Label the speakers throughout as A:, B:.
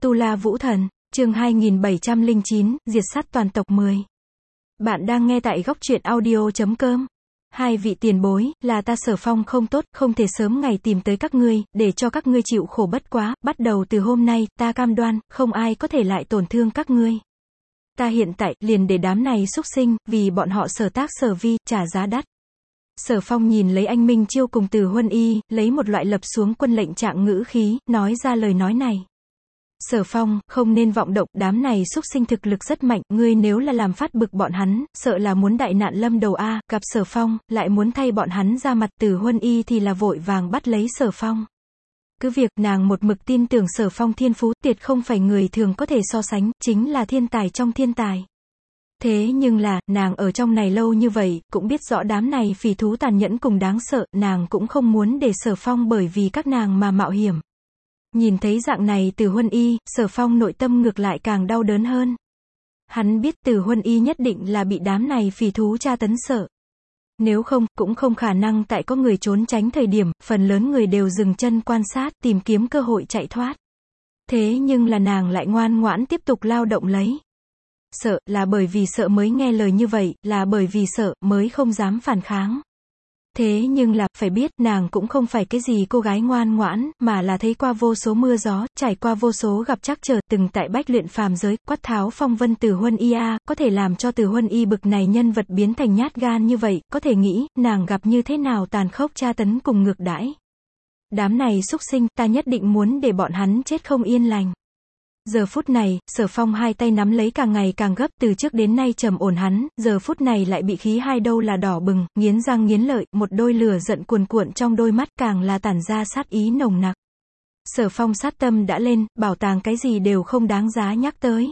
A: Tu La Vũ Thần, chương 2709, diệt sát toàn tộc 10. Bạn đang nghe tại góc truyện audio.com. Hai vị tiền bối, là ta Sở Phong không tốt, không thể sớm ngày tìm tới các ngươi, để cho các ngươi chịu khổ bất quá, bắt đầu từ hôm nay, ta cam đoan, không ai có thể lại tổn thương các ngươi. Ta hiện tại, liền để đám này xúc sinh, vì bọn họ sở tác sở vi, trả giá đắt. Sở Phong nhìn lấy anh Minh Chiêu cùng Từ Huân Y, lấy một loại lập xuống quân lệnh trạng ngữ khí, nói ra lời nói này. Sở Phong, không nên vọng động, đám này xúc sinh thực lực rất mạnh, ngươi nếu là làm phát bực bọn hắn, sợ là muốn đại nạn lâm đầu a. Gặp Sở Phong, lại muốn thay bọn hắn ra mặt. Từ Huân Y thì là vội vàng bắt lấy Sở Phong. Cứ việc nàng một mực tin tưởng Sở Phong thiên phú, tuyệt không phải người thường có thể so sánh, chính là thiên tài trong thiên tài. Thế nhưng là, nàng ở trong này lâu như vậy, cũng biết rõ đám này phỉ thú tàn nhẫn cùng đáng sợ, nàng cũng không muốn để Sở Phong bởi vì các nàng mà mạo hiểm. Nhìn thấy dạng này Từ Huân Y, Sở Phong nội tâm ngược lại càng đau đớn hơn. Hắn biết Từ Huân Y nhất định là bị đám này phỉ thú tra tấn sợ. Nếu không, cũng không khả năng tại có người trốn tránh thời điểm, phần lớn người đều dừng chân quan sát, tìm kiếm cơ hội chạy thoát. Thế nhưng là nàng lại ngoan ngoãn tiếp tục lao động lấy. Sợ, là bởi vì sợ mới nghe lời như vậy, là bởi vì sợ, mới không dám phản kháng. Thế nhưng là, phải biết, nàng cũng không phải cái gì cô gái ngoan ngoãn, mà là thấy qua vô số mưa gió, trải qua vô số gặp trắc trở, từng tại bách luyện phàm giới, quát tháo phong vân. Từ Huân Y có thể làm cho Từ Huân Y bực này nhân vật biến thành nhát gan như vậy, có thể nghĩ, nàng gặp như thế nào tàn khốc tra tấn cùng ngược đãi. Đám này xúc sinh, ta nhất định muốn để bọn hắn chết không yên lành. Giờ phút này, Sở Phong hai tay nắm lấy càng ngày càng gấp, từ trước đến nay trầm ổn hắn, giờ phút này lại bị khí hai đâu là đỏ bừng, nghiến răng nghiến lợi, một đôi lửa giận cuồn cuộn trong đôi mắt càng là tản ra sát ý nồng nặc. Sở Phong sát tâm đã lên, bảo tàng cái gì đều không đáng giá nhắc tới.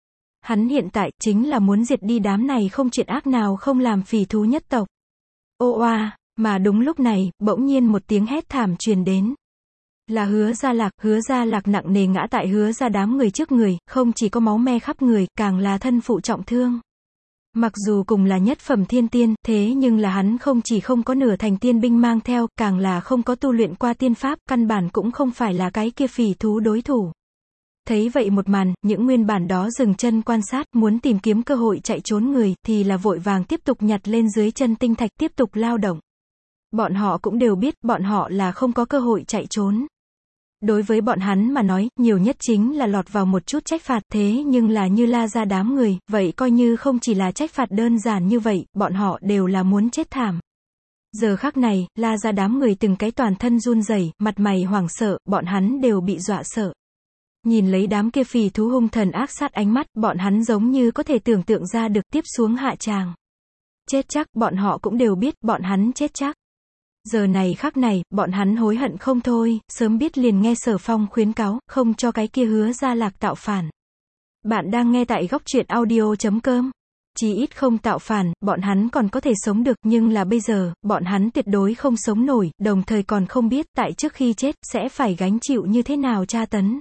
A: Hắn hiện tại, chính là muốn diệt đi đám này không chuyện ác nào không làm phỉ thú nhất tộc. Ô oa, mà đúng lúc này, bỗng nhiên một tiếng hét thảm truyền đến. Là Hứa Gia Lạc nặng nề ngã tại Hứa Gia đám người trước người, không chỉ có máu me khắp người, càng là thân phụ trọng thương. Mặc dù cùng là nhất phẩm thiên tiên, thế nhưng là hắn không chỉ không có nửa thành tiên binh mang theo, càng là không có tu luyện qua tiên pháp, căn bản cũng không phải là cái kia phỉ thú đối thủ. Thấy vậy một màn, những nguyên bản đó dừng chân quan sát, muốn tìm kiếm cơ hội chạy trốn người, thì là vội vàng tiếp tục nhặt lên dưới chân tinh thạch tiếp tục lao động. Bọn họ cũng đều biết, bọn họ là không có cơ hội chạy trốn. Đối với bọn hắn mà nói, nhiều nhất chính là lọt vào một chút trách phạt, thế nhưng là như La Gia đám người, vậy coi như không chỉ là trách phạt đơn giản như vậy, bọn họ đều là muốn chết thảm. Giờ khắc này, La Gia đám người từng cái toàn thân run rẩy, mặt mày hoảng sợ, bọn hắn đều bị dọa sợ. Nhìn lấy đám kia phỉ thú hung thần ác sát ánh mắt, bọn hắn giống như có thể tưởng tượng ra được tiếp xuống hạ tràng. Chết chắc, bọn họ cũng đều biết, bọn hắn chết chắc. Giờ này khắc này, bọn hắn hối hận không thôi, sớm biết liền nghe Sở Phong khuyến cáo, không cho cái kia Hứa Gia Lạc tạo phản. Bạn đang nghe tại góc truyện audio.com. Chí ít không tạo phản, bọn hắn còn có thể sống được, nhưng là bây giờ, bọn hắn tuyệt đối không sống nổi, đồng thời còn không biết, tại trước khi chết, sẽ phải gánh chịu như thế nào tra tấn.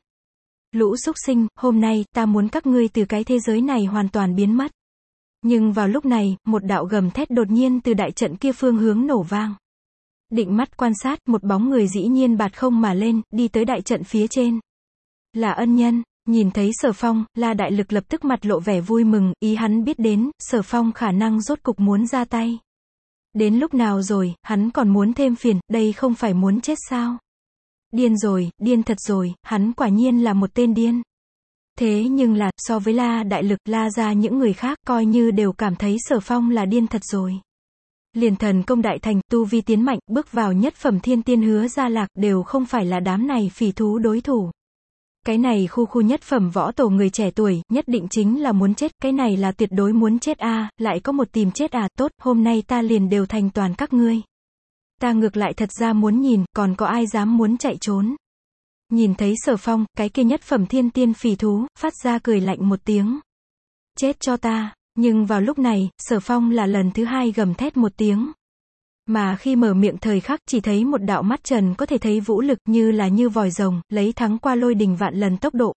A: Lũ xúc sinh, hôm nay, ta muốn các ngươi từ cái thế giới này hoàn toàn biến mất. Nhưng vào lúc này, một đạo gầm thét đột nhiên từ đại trận kia phương hướng nổ vang. Định mắt quan sát, một bóng người dĩ nhiên bạt không mà lên, đi tới đại trận phía trên. Là Ân Nhân, nhìn thấy Sở Phong, La Đại Lực lập tức mặt lộ vẻ vui mừng, ý hắn biết đến, Sở Phong khả năng rốt cục muốn ra tay. Đến lúc nào rồi, hắn còn muốn thêm phiền, đây không phải muốn chết sao? Điên rồi, điên thật rồi, hắn quả nhiên là một tên điên. Thế nhưng là, so với La Đại Lực, La Gia những người khác, coi như đều cảm thấy Sở Phong là điên thật rồi. Liền thần công đại thành, tu vi tiến mạnh, bước vào nhất phẩm thiên tiên Hứa Gia Lạc, đều không phải là đám này phỉ thú đối thủ. Cái này khu nhất phẩm võ tổ người trẻ tuổi, nhất định chính là muốn chết, cái này là tuyệt đối muốn chết lại có một tìm chết tốt, hôm nay ta liền đều thành toàn các ngươi. Ta ngược lại thật ra muốn nhìn, còn có ai dám muốn chạy trốn. Nhìn thấy Sở Phong, cái kia nhất phẩm thiên tiên phỉ thú, phát ra cười lạnh một tiếng. Chết cho ta. Nhưng vào lúc này, Sở Phong là lần thứ hai gầm thét một tiếng. Mà khi mở miệng thời khắc chỉ thấy một đạo mắt trần có thể thấy vũ lực như là như vòi rồng, lấy thắng qua lôi đình vạn lần tốc độ,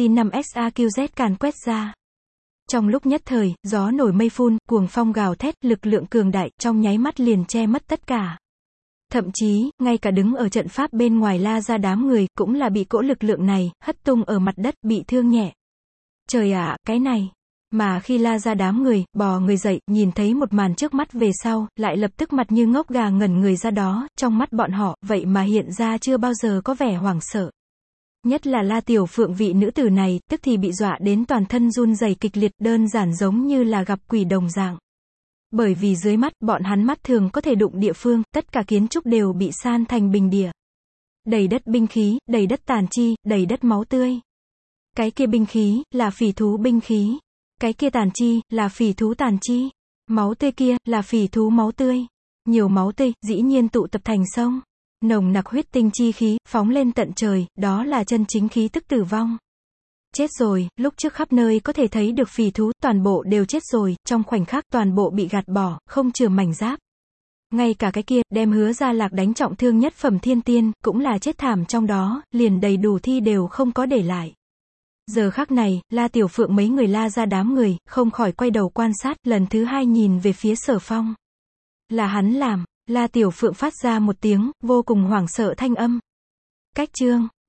A: 3G5SAQZ càn quét ra. Trong lúc nhất thời, gió nổi mây phun, cuồng phong gào thét, lực lượng cường đại, trong nháy mắt liền che mất tất cả. Thậm chí, ngay cả đứng ở trận pháp bên ngoài La Gia đám người, cũng là bị cỗ lực lượng này, hất tung ở mặt đất, bị thương nhẹ. Trời ạ, cái này. Mà khi La Gia đám người, bò người dậy, nhìn thấy một màn trước mắt về sau, lại lập tức mặt như ngốc gà ngẩn người ra đó, trong mắt bọn họ, vậy mà hiện ra chưa bao giờ có vẻ hoảng sợ. Nhất là La Tiểu Phượng vị nữ tử này, tức thì bị dọa đến toàn thân run rẩy kịch liệt, đơn giản giống như là gặp quỷ đồng dạng. Bởi vì dưới mắt, bọn hắn mắt thường có thể đụng địa phương, tất cả kiến trúc đều bị san thành bình địa. Đầy đất binh khí, đầy đất tàn chi, đầy đất máu tươi. Cái kia binh khí, là phỉ thú binh khí. Cái kia tàn chi, là phỉ thú tàn chi. Máu tươi kia, là phỉ thú máu tươi. Nhiều máu tươi, dĩ nhiên tụ tập thành sông. Nồng nặc huyết tinh chi khí, phóng lên tận trời, đó là chân chính khí tức tử vong. Chết rồi, lúc trước khắp nơi có thể thấy được phỉ thú, toàn bộ đều chết rồi, trong khoảnh khắc toàn bộ bị gạt bỏ, không chừa mảnh giáp. Ngay cả cái kia, đem Hứa Gia Lạc đánh trọng thương nhất phẩm thiên tiên, cũng là chết thảm trong đó, liền đầy đủ thi đều không có để lại. Giờ khắc này, La Tiểu Phượng mấy người La Gia đám người, không khỏi quay đầu quan sát, lần thứ hai nhìn về phía Sở Phong. Là hắn làm. La Tiểu Phượng phát ra một tiếng, vô cùng hoảng sợ thanh âm. Cách chương.